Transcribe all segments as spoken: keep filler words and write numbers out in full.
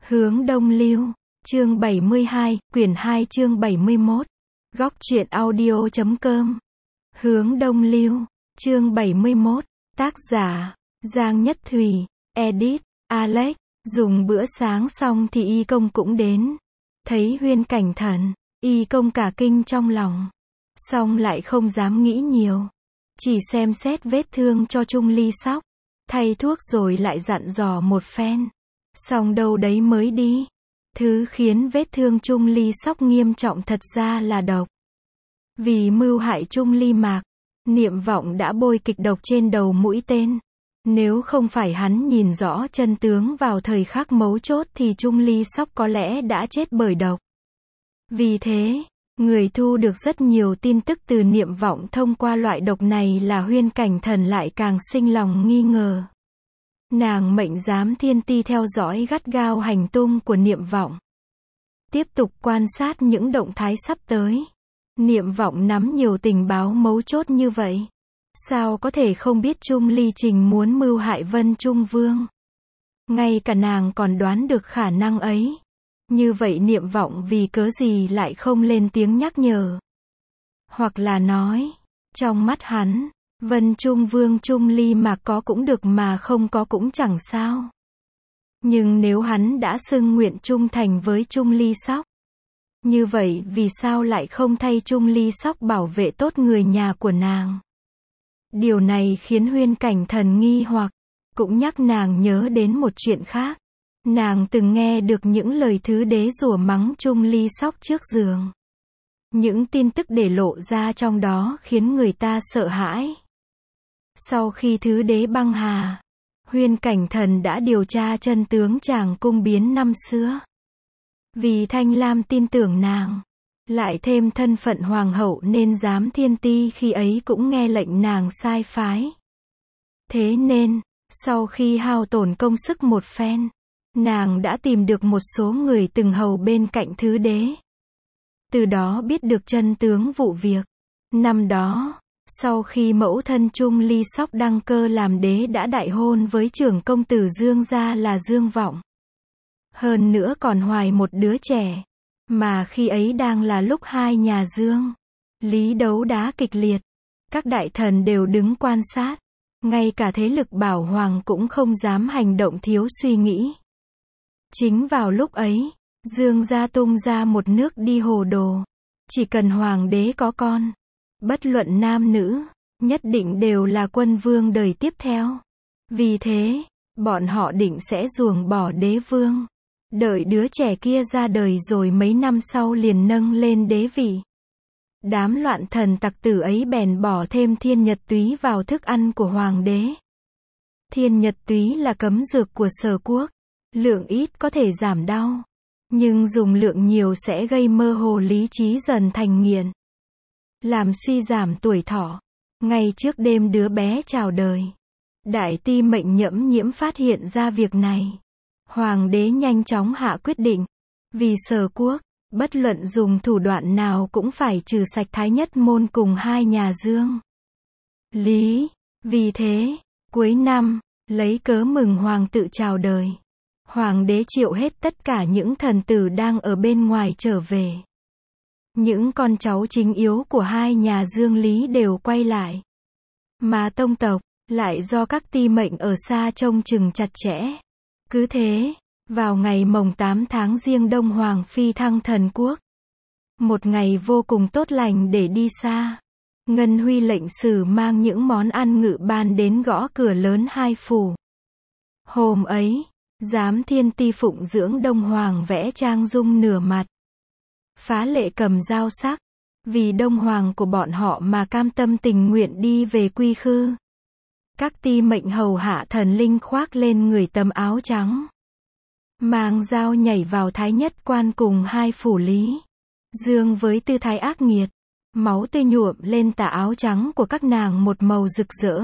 Hướng đông lưu, chương bảy mươi hai, quyển hai chương bảy mươi mốt. Góc truyện audio chấm com. Hướng đông lưu, chương bảy mươi mốt. Tác giả, Giang Nhất Thùy, edit, Alex. Dùng bữa sáng xong thì y công cũng đến. Thấy Huyên Cảnh Thần, y công cả kinh trong lòng. Xong lại không dám nghĩ nhiều. Chỉ xem xét vết thương cho Trung Ly Sóc. Thay thuốc rồi lại dặn dò một phen. Xong đâu đấy mới đi. Thứ khiến vết thương Trung Ly Sóc nghiêm trọng thật ra là độc. Vì mưu hại Trung Ly Mạc, Niệm Vọng đã bôi kịch độc trên đầu mũi tên. Nếu không phải hắn nhìn rõ chân tướng vào thời khắc mấu chốt thì Trung Ly Sóc có lẽ đã chết bởi độc. Vì thế, người thu được rất nhiều tin tức từ Niệm Vọng thông qua loại độc này là Huyên Cảnh Thần lại càng sinh lòng nghi ngờ. Nàng mệnh giám thiên ti theo dõi gắt gao hành tung của Niệm Vọng. Tiếp tục quan sát những động thái sắp tới. Niệm Vọng nắm nhiều tình báo mấu chốt như vậy. Sao có thể không biết Trung Ly Trình muốn mưu hại Vân Trung Vương? Ngay cả nàng còn đoán được khả năng ấy. Như vậy Niệm Vọng vì cớ gì lại không lên tiếng nhắc nhở? Hoặc là nói, trong mắt hắn, Vân Trung Vương Trung Ly mà có cũng được mà không có cũng chẳng sao. Nhưng nếu hắn đã xưng nguyện trung thành với Trung Ly Sóc, như vậy vì sao lại không thay Trung Ly Sóc bảo vệ tốt người nhà của nàng? Điều này khiến Huyên Cảnh Thần nghi hoặc, cũng nhắc nàng nhớ đến một chuyện khác. Nàng từng nghe được những lời thứ đế rủa mắng Trung Ly Sóc trước giường. Những tin tức để lộ ra trong đó khiến người ta sợ hãi. Sau khi thứ đế băng hà, Huyên Cảnh Thần đã điều tra chân tướng chàng cung biến năm xưa. Vì Thanh Lam tin tưởng nàng, lại thêm thân phận hoàng hậu nên giám thiên ti khi ấy cũng nghe lệnh nàng sai phái. Thế nên, sau khi hao tổn công sức một phen, nàng đã tìm được một số người từng hầu bên cạnh thứ đế. Từ đó biết được chân tướng vụ việc. Năm đó, sau khi mẫu thân Trung Ly Sóc đăng cơ làm đế đã đại hôn với trưởng công tử Dương gia là Dương Vọng. Hơn nữa còn hoài một đứa trẻ. Mà khi ấy đang là lúc hai nhà Dương, Lý đấu đá kịch liệt. Các đại thần đều đứng quan sát. Ngay cả thế lực bảo hoàng cũng không dám hành động thiếu suy nghĩ. Chính vào lúc ấy, Dương gia tung ra một nước đi hồ đồ. Chỉ cần hoàng đế có con, bất luận nam nữ, nhất định đều là quân vương đời tiếp theo. Vì thế, bọn họ định sẽ ruồng bỏ đế vương. Đợi đứa trẻ kia ra đời rồi mấy năm sau liền nâng lên đế vị. Đám loạn thần tặc tử ấy bèn bỏ thêm thiên nhật túy vào thức ăn của hoàng đế. Thiên nhật túy là cấm dược của Sở Quốc. Lượng ít có thể giảm đau. Nhưng dùng lượng nhiều sẽ gây mơ hồ lý trí dần thành nghiện. Làm suy giảm tuổi thọ. Ngay trước đêm đứa bé chào đời, Đại Ti Mệnh Nhẫm Nhiễm phát hiện ra việc này. Hoàng đế nhanh chóng hạ quyết định. Vì Sở Quốc, bất luận dùng thủ đoạn nào cũng phải trừ sạch Thái Nhất Môn cùng hai nhà Dương, Lý. Vì thế, cuối năm, lấy cớ mừng hoàng tự chào đời, hoàng đế triệu hết tất cả những thần tử đang ở bên ngoài trở về. Những con cháu chính yếu của hai nhà Dương Lý đều quay lại. Mà tông tộc, lại do các ti mệnh ở xa trông chừng chặt chẽ. Cứ thế, vào ngày mồng tám tháng Giêng Đông Hoàng phi thăng thần quốc. Một ngày vô cùng tốt lành để đi xa. Ngân Huy lệnh sử mang những món ăn ngự ban đến gõ cửa lớn hai phủ. Hôm ấy, giám thiên ti phụng dưỡng Đông Hoàng vẽ trang dung nửa mặt. Phá lệ cầm dao sắc. Vì Đông Hoàng của bọn họ mà cam tâm tình nguyện đi về quy khư. Các ti mệnh hầu hạ thần linh khoác lên người tấm áo trắng. Mang dao nhảy vào Thái Nhất quan cùng hai phủ Lý, Dương với tư thái ác nghiệt. Máu tươi nhuộm lên tà áo trắng của các nàng một màu rực rỡ.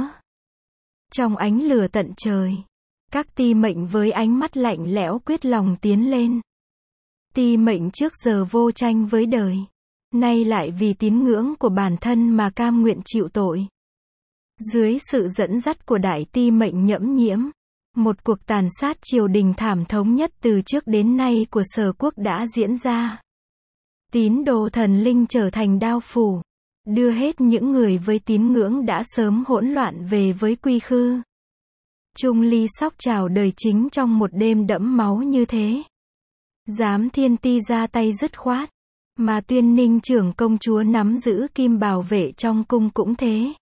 Trong ánh lửa tận trời, các ti mệnh với ánh mắt lạnh lẽo quyết lòng tiến lên. Ti mệnh trước giờ vô tranh với đời, nay lại vì tín ngưỡng của bản thân mà cam nguyện chịu tội. Dưới sự dẫn dắt của Đại Ti Mệnh Nhẫm Nhiễm, Một cuộc tàn sát triều đình thảm thống nhất từ trước đến nay của Sở quốc đã diễn ra. Tín đồ thần linh trở thành đao phủ, đưa hết những người với tín ngưỡng đã sớm hỗn loạn về với quy khư. Trung Ly Sóc chào đời chính trong một đêm đẫm máu như thế. Giám Thiên Ti ra tay dứt khoát, mà Tuyên Ninh trưởng công chúa nắm giữ kim bảo vệ trong cung cũng thế.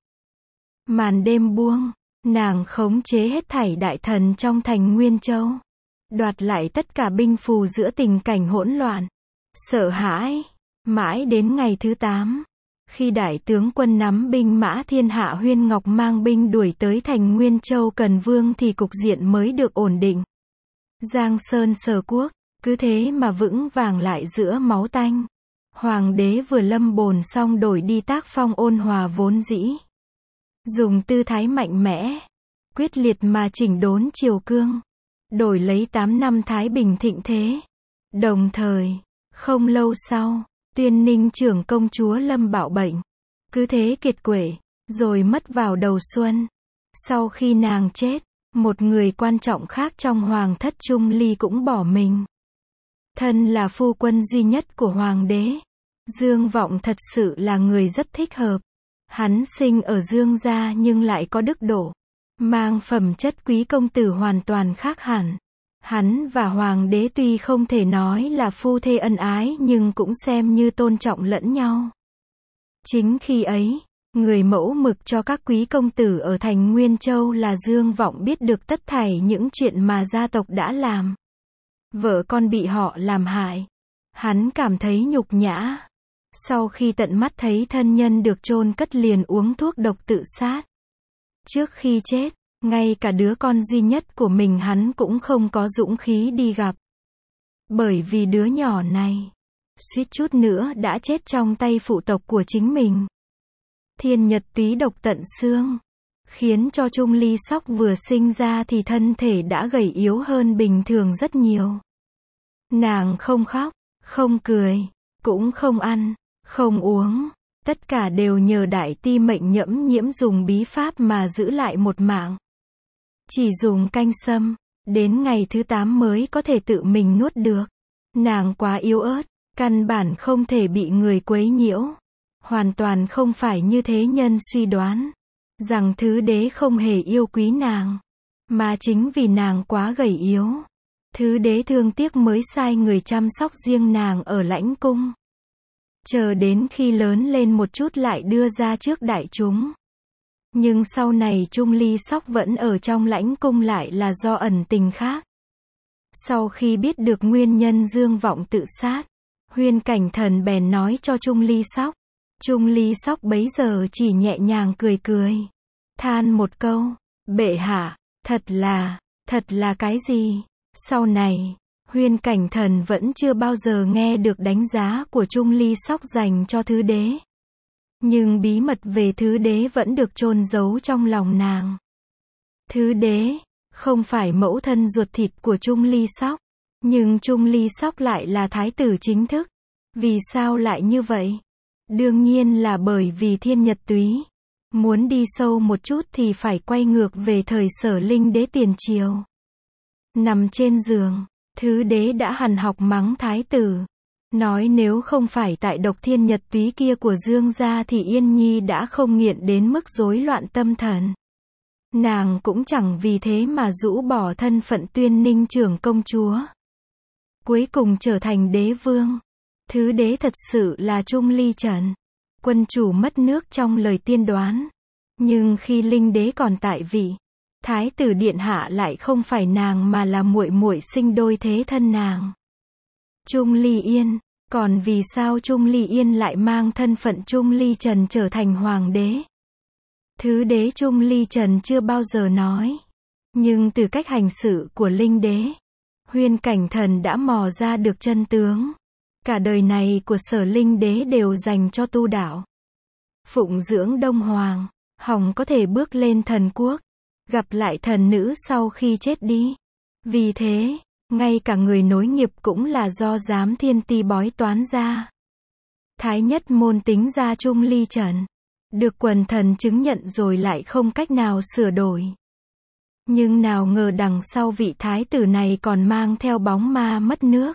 Màn đêm buông, nàng khống chế hết thảy đại thần trong thành Nguyên Châu, đoạt lại tất cả binh phù giữa tình cảnh hỗn loạn, sợ hãi, mãi đến ngày thứ tám. Khi đại tướng quân nắm binh mã thiên hạ Huyên Ngọc mang binh đuổi tới thành Nguyên Châu Cần Vương thì cục diện mới được ổn định. Giang Sơn Sở quốc, cứ thế mà vững vàng lại giữa máu tanh. Hoàng đế vừa lâm bồn xong đổi đi tác phong ôn hòa vốn dĩ. Dùng tư thái mạnh mẽ, quyết liệt mà chỉnh đốn triều cương. Đổi lấy tám năm thái bình thịnh thế. Đồng thời, không lâu sau, Tuyên Ninh trưởng công chúa lâm bạo bệnh. Cứ thế kiệt quệ, rồi mất vào đầu xuân. Sau khi nàng chết, một người quan trọng khác trong hoàng thất Trung Ly cũng bỏ mình. Thân là phu quân duy nhất của hoàng đế, Dương Vọng thật sự là người rất thích hợp. Hắn sinh ở Dương gia nhưng lại có đức độ, mang phẩm chất quý công tử hoàn toàn khác hẳn. Hắn và hoàng đế tuy không thể nói là phu thê ân ái nhưng cũng xem như tôn trọng lẫn nhau. Chính khi ấy, người mẫu mực cho các quý công tử ở thành Nguyên Châu là Dương Vọng biết được tất thảy những chuyện mà gia tộc đã làm. Vợ con bị họ làm hại. Hắn cảm thấy nhục nhã. Sau khi tận mắt thấy thân nhân được chôn cất liền uống thuốc độc tự sát. Trước khi chết, ngay cả đứa con duy nhất của mình hắn cũng không có dũng khí đi gặp. Bởi vì đứa nhỏ này, suýt chút nữa đã chết trong tay phụ tộc của chính mình. Thiên Nhật túy độc tận xương, khiến cho Trung Ly Sóc vừa sinh ra thì thân thể đã gầy yếu hơn bình thường rất nhiều. Nàng không khóc, không cười, cũng không ăn, không uống, tất cả đều nhờ Đại Ti Mệnh Nhẫm Nhiễm dùng bí pháp mà giữ lại một mạng. Chỉ dùng canh sâm, đến ngày thứ tám mới có thể tự mình nuốt được. Nàng quá yếu ớt, căn bản không thể bị người quấy nhiễu. Hoàn toàn không phải như thế nhân suy đoán, rằng thứ đế không hề yêu quý nàng, mà chính vì nàng quá gầy yếu. Thứ đế thương tiếc mới sai người chăm sóc riêng nàng ở lãnh cung. Chờ đến khi lớn lên một chút lại đưa ra trước đại chúng. Nhưng sau này Trung Ly Sóc vẫn ở trong lãnh cung lại là do ẩn tình khác. Sau khi biết được nguyên nhân Dương Vọng tự sát, Huyên Cảnh Thần bèn nói cho Trung Ly Sóc. Trung Ly Sóc bấy giờ chỉ nhẹ nhàng cười cười, than một câu, bệ hạ, thật là, thật là cái gì? Sau này, Huyên Cảnh Thần vẫn chưa bao giờ nghe được đánh giá của Trung Ly Sóc dành cho thứ đế. Nhưng bí mật về thứ đế vẫn được chôn giấu trong lòng nàng. Thứ đế, không phải mẫu thân ruột thịt của Trung Ly Sóc, nhưng Trung Ly Sóc lại là thái tử chính thức. Vì sao lại như vậy? Đương nhiên là bởi vì Thiên Nhật túy. Muốn đi sâu một chút thì phải quay ngược về thời Sở Linh đế tiền triều. Nằm trên giường, thứ đế đã hằn học mắng thái tử. Nói nếu không phải tại độc Thiên Nhật túy kia của Dương gia thì Yên Nhi đã không nghiện đến mức rối loạn tâm thần. Nàng cũng chẳng vì thế mà rũ bỏ thân phận Tuyên Ninh trưởng công chúa. Cuối cùng trở thành đế vương. Thứ đế thật sự là Trung Ly Trần, quân chủ mất nước trong lời tiên đoán. Nhưng khi Linh đế còn tại vị, thái tử điện hạ lại không phải nàng mà là muội muội sinh đôi thế thân nàng. Trung Ly Yên, còn vì sao Trung Ly Yên lại mang thân phận Trung Ly Trần trở thành hoàng đế? Thứ đế Trung Ly Trần chưa bao giờ nói. Nhưng từ cách hành xử của Linh đế, Huyên Cảnh Thần đã mò ra được chân tướng. Cả đời này của Sở Linh đế đều dành cho tu đạo, phụng dưỡng Đông Hoàng, hòng có thể bước lên thần quốc, gặp lại thần nữ sau khi chết đi. Vì thế, ngay cả người nối nghiệp cũng là do Giám Thiên Ti bói toán ra. Thái nhất môn tính ra Trung Ly Trần, được quần thần chứng nhận rồi lại không cách nào sửa đổi. Nhưng nào ngờ đằng sau vị thái tử này còn mang theo bóng ma mất nước.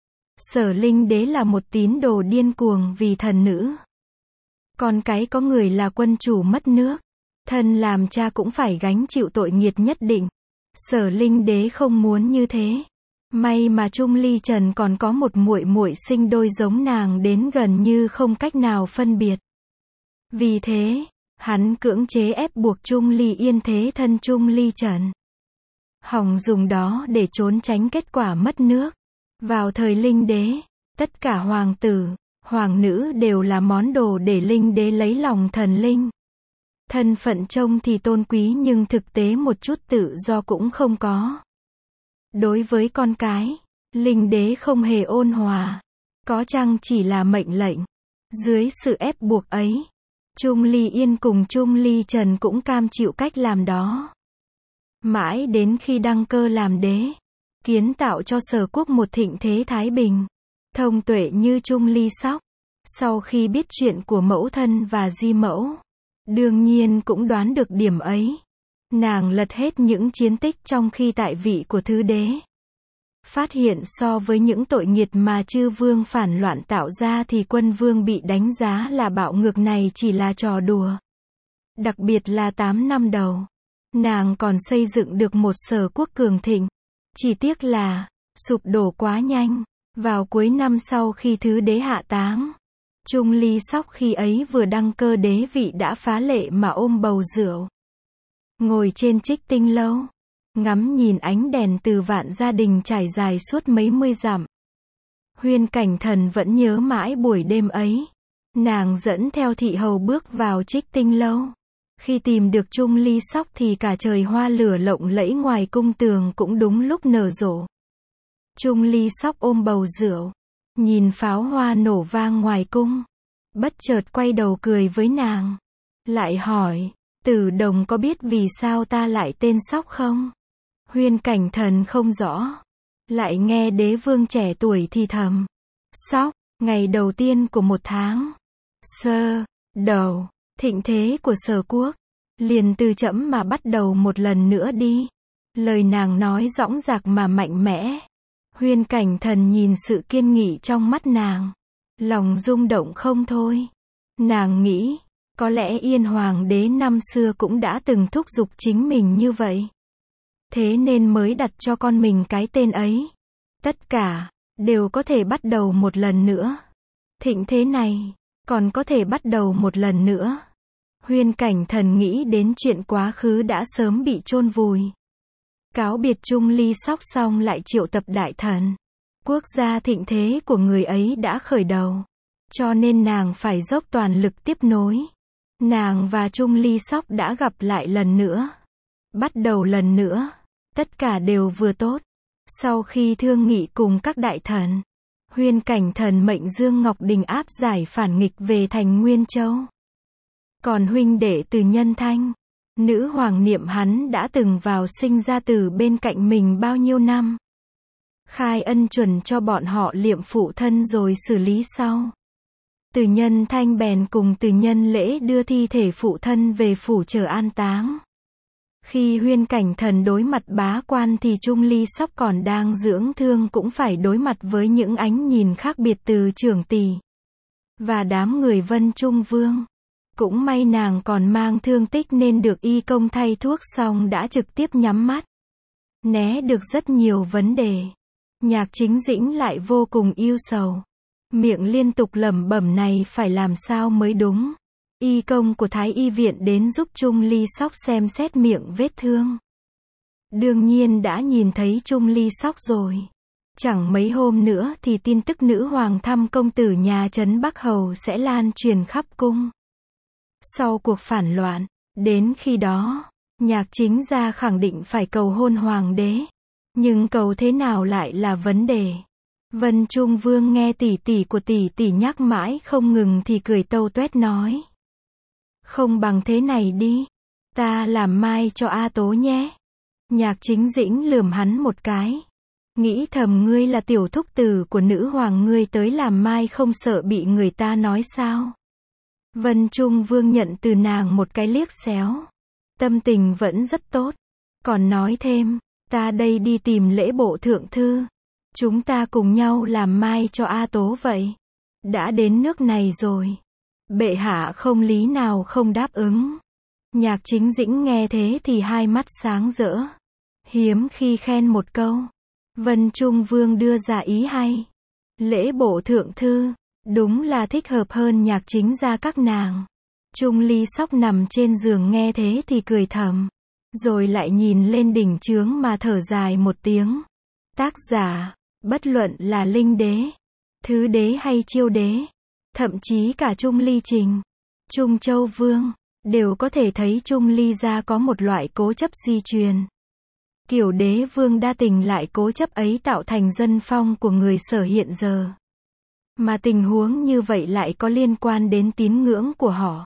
Sở Linh Đế là một tín đồ điên cuồng vì thần nữ. Con cái có người là quân chủ mất nước. Thân làm cha cũng phải gánh chịu tội nghiệt nhất định. Sở Linh Đế không muốn như thế. May mà Trung Ly Trần còn có một muội muội sinh đôi giống nàng đến gần như không cách nào phân biệt. Vì thế, hắn cưỡng chế ép buộc Trung Ly Yên thế thân Trung Ly Trần. Hòng dùng đó để trốn tránh kết quả mất nước. Vào thời Linh Đế, tất cả hoàng tử, hoàng nữ đều là món đồ để Linh Đế lấy lòng thần linh. Thân phận trông thì tôn quý nhưng thực tế một chút tự do cũng không có. Đối với con cái, Linh Đế không hề ôn hòa. Có chăng chỉ là mệnh lệnh. Dưới sự ép buộc ấy, Trung Ly Yên cùng Trung Ly Trần cũng cam chịu cách làm đó. Mãi đến khi đăng cơ làm đế, kiến tạo cho Sở quốc một thịnh thế thái bình, thông tuệ như Trung Ly Sóc. Sau khi biết chuyện của mẫu thân và di mẫu, đương nhiên cũng đoán được điểm ấy. Nàng lật hết những chiến tích trong khi tại vị của thứ đế. Phát hiện so với những tội nghiệt mà chư vương phản loạn tạo ra thì quân vương bị đánh giá là bạo ngược này chỉ là trò đùa. Đặc biệt là tám năm đầu, nàng còn xây dựng được một Sở quốc cường thịnh. Chỉ tiếc là, sụp đổ quá nhanh. Vào cuối năm sau khi thứ đế hạ táng, Trung Ly Sóc khi ấy vừa đăng cơ đế vị đã phá lệ mà ôm bầu rượu. Ngồi trên Trích Tinh lâu, ngắm nhìn ánh đèn từ vạn gia đình trải dài suốt mấy mươi dặm. Huyên Cảnh Thần vẫn nhớ mãi buổi đêm ấy. Nàng dẫn theo thị hầu bước vào Trích Tinh lâu. Khi tìm được Trung Ly Sóc thì cả trời hoa lửa lộng lẫy ngoài cung tường cũng đúng lúc nở rộ. Trung Ly Sóc ôm bầu rượu, nhìn pháo hoa nổ vang ngoài cung, bất chợt quay đầu cười với nàng. Lại hỏi, Tử Đồng có biết vì sao ta lại tên Sóc không? Huyên Cảnh Thần không rõ. Lại nghe đế vương trẻ tuổi thì thầm. Sóc, ngày đầu tiên của một tháng. Sơ, đầu, thịnh thế của Sở quốc. Liền từ trẫm mà bắt đầu một lần nữa đi. Lời nàng nói dõng dạc mà mạnh mẽ. Huyên Cảnh Thần nhìn sự kiên nghị trong mắt nàng. Lòng rung động không thôi. Nàng nghĩ, có lẽ Yên Hoàng đế năm xưa cũng đã từng thúc giục chính mình như vậy. Thế nên mới đặt cho con mình cái tên ấy. Tất cả, đều có thể bắt đầu một lần nữa. Thịnh thế này, còn có thể bắt đầu một lần nữa. Huyên Cảnh Thần nghĩ đến chuyện quá khứ đã sớm bị chôn vùi. Cáo biệt Trung Ly Sóc xong lại triệu tập đại thần. Quốc gia thịnh thế của người ấy đã khởi đầu. Cho nên nàng phải dốc toàn lực tiếp nối. Nàng và Trung Ly Sóc đã gặp lại lần nữa. Bắt đầu lần nữa. Tất cả đều vừa tốt. Sau khi thương nghị cùng các đại thần, Huyên Cảnh Thần mệnh Dương Ngọc Đình áp giải phản nghịch về thành Nguyên Châu. Còn huynh đệ Từ Nhân Thanh, nữ hoàng niệm hắn đã từng vào sinh ra từ bên cạnh mình bao nhiêu năm. Khai ân chuẩn cho bọn họ liệm phụ thân rồi xử lý sau. Từ Nhân Thanh bèn cùng Từ Nhân Lễ đưa thi thể phụ thân về phủ chờ an táng. Khi Huyên Cảnh Thần đối mặt bá quan thì Trung Ly Sóc còn đang dưỡng thương cũng phải đối mặt với những ánh nhìn khác biệt từ trưởng tỷ và đám người Vân Trung Vương. Cũng may nàng còn mang thương tích nên được y công thay thuốc xong đã trực tiếp nhắm mắt. Né được rất nhiều vấn đề. Nhạc Chính Dĩnh lại vô cùng ưu sầu. Miệng liên tục lẩm bẩm này phải làm sao mới đúng. Y công của Thái Y viện đến giúp Trung Ly Sóc xem xét miệng vết thương. Đương nhiên đã nhìn thấy Trung Ly Sóc rồi. Chẳng mấy hôm nữa thì tin tức nữ hoàng thăm công tử nhà Trấn Bắc Hầu sẽ lan truyền khắp cung. Sau cuộc phản loạn, đến khi đó, Nhạc Chính gia khẳng định phải cầu hôn hoàng đế. Nhưng cầu thế nào lại là vấn đề. Vân Trung Vương nghe tỷ tỷ của tỷ tỷ nhắc mãi không ngừng thì cười tâu tuét nói. Không bằng thế này đi. Ta làm mai cho A Tố nhé. Nhạc Chính Dĩnh lườm hắn một cái. Nghĩ thầm ngươi là tiểu thúc tử của nữ hoàng, ngươi tới làm mai không sợ bị người ta nói sao. Vân Trung Vương nhận từ nàng một cái liếc xéo. Tâm tình vẫn rất tốt. Còn nói thêm, ta đây đi tìm lễ bộ thượng thư. Chúng ta cùng nhau làm mai cho A Tố vậy. Đã đến nước này rồi. Bệ hạ không lý nào không đáp ứng. Nhạc Chính Dĩnh nghe thế thì hai mắt sáng rỡ. Hiếm khi khen một câu. Vân Trung Vương đưa ra ý hay. Lễ bộ thượng thư, đúng là thích hợp hơn Nhạc Chính gia các nàng. Trung Ly Sóc nằm trên giường nghe thế thì cười thầm. Rồi lại nhìn lên đỉnh chướng mà thở dài một tiếng. Tác giả, bất luận là Linh Đế, Thứ Đế hay Chiêu Đế, thậm chí cả Trung Ly Trình, Trung Châu Vương, đều có thể thấy Trung Ly gia có một loại cố chấp di truyền. Kiểu đế vương đa tình lại cố chấp ấy tạo thành dân phong của người Sở hiện giờ. Mà tình huống như vậy lại có liên quan đến tín ngưỡng của họ.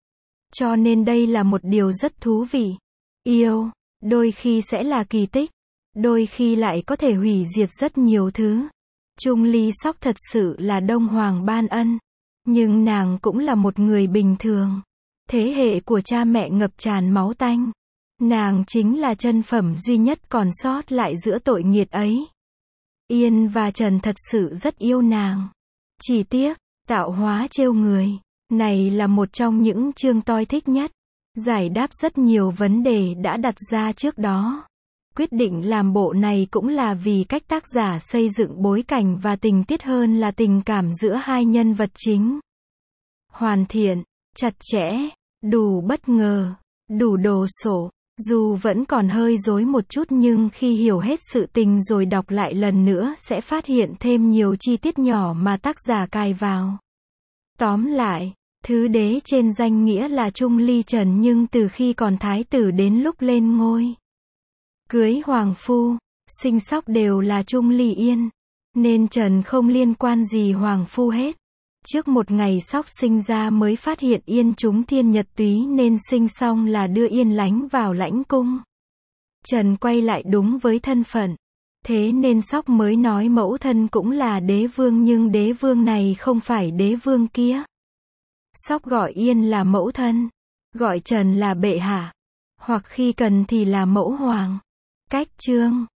Cho nên đây là một điều rất thú vị. Yêu, đôi khi sẽ là kỳ tích, đôi khi lại có thể hủy diệt rất nhiều thứ. Trung Ly Sóc thật sự là Đông Hoàng ban ân. Nhưng nàng cũng là một người bình thường. Thế hệ của cha mẹ ngập tràn máu tanh. Nàng chính là chân phẩm duy nhất còn sót lại giữa tội nghiệt ấy. Yên và Trần thật sự rất yêu nàng. Chỉ tiếc, tạo hóa trêu người. Này là một trong những chương tôi thích nhất. Giải đáp rất nhiều vấn đề đã đặt ra trước đó. Quyết định làm bộ này cũng là vì cách tác giả xây dựng bối cảnh và tình tiết hơn là tình cảm giữa hai nhân vật chính. Hoàn thiện, chặt chẽ, đủ bất ngờ, đủ đồ sộ. Dù vẫn còn hơi rối một chút nhưng khi hiểu hết sự tình rồi đọc lại lần nữa sẽ phát hiện thêm nhiều chi tiết nhỏ mà tác giả cài vào. Tóm lại, Thứ Đế trên danh nghĩa là Trung Ly Trần nhưng từ khi còn thái tử đến lúc lên ngôi, cưới hoàng phu, sinh sóc đều là Trung Ly Yên. Nên Trần không liên quan gì hoàng phu hết. Trước một ngày sóc sinh ra mới phát hiện Yên trúng thiên nhật túy nên sinh xong là đưa Yên lánh vào lãnh cung. Trần quay lại đúng với thân phận. Thế nên sóc mới nói mẫu thân cũng là đế vương nhưng đế vương này không phải đế vương kia. Sóc gọi Yên là mẫu thân, gọi Trần là bệ hạ, hoặc khi cần thì là mẫu hoàng. Cách chương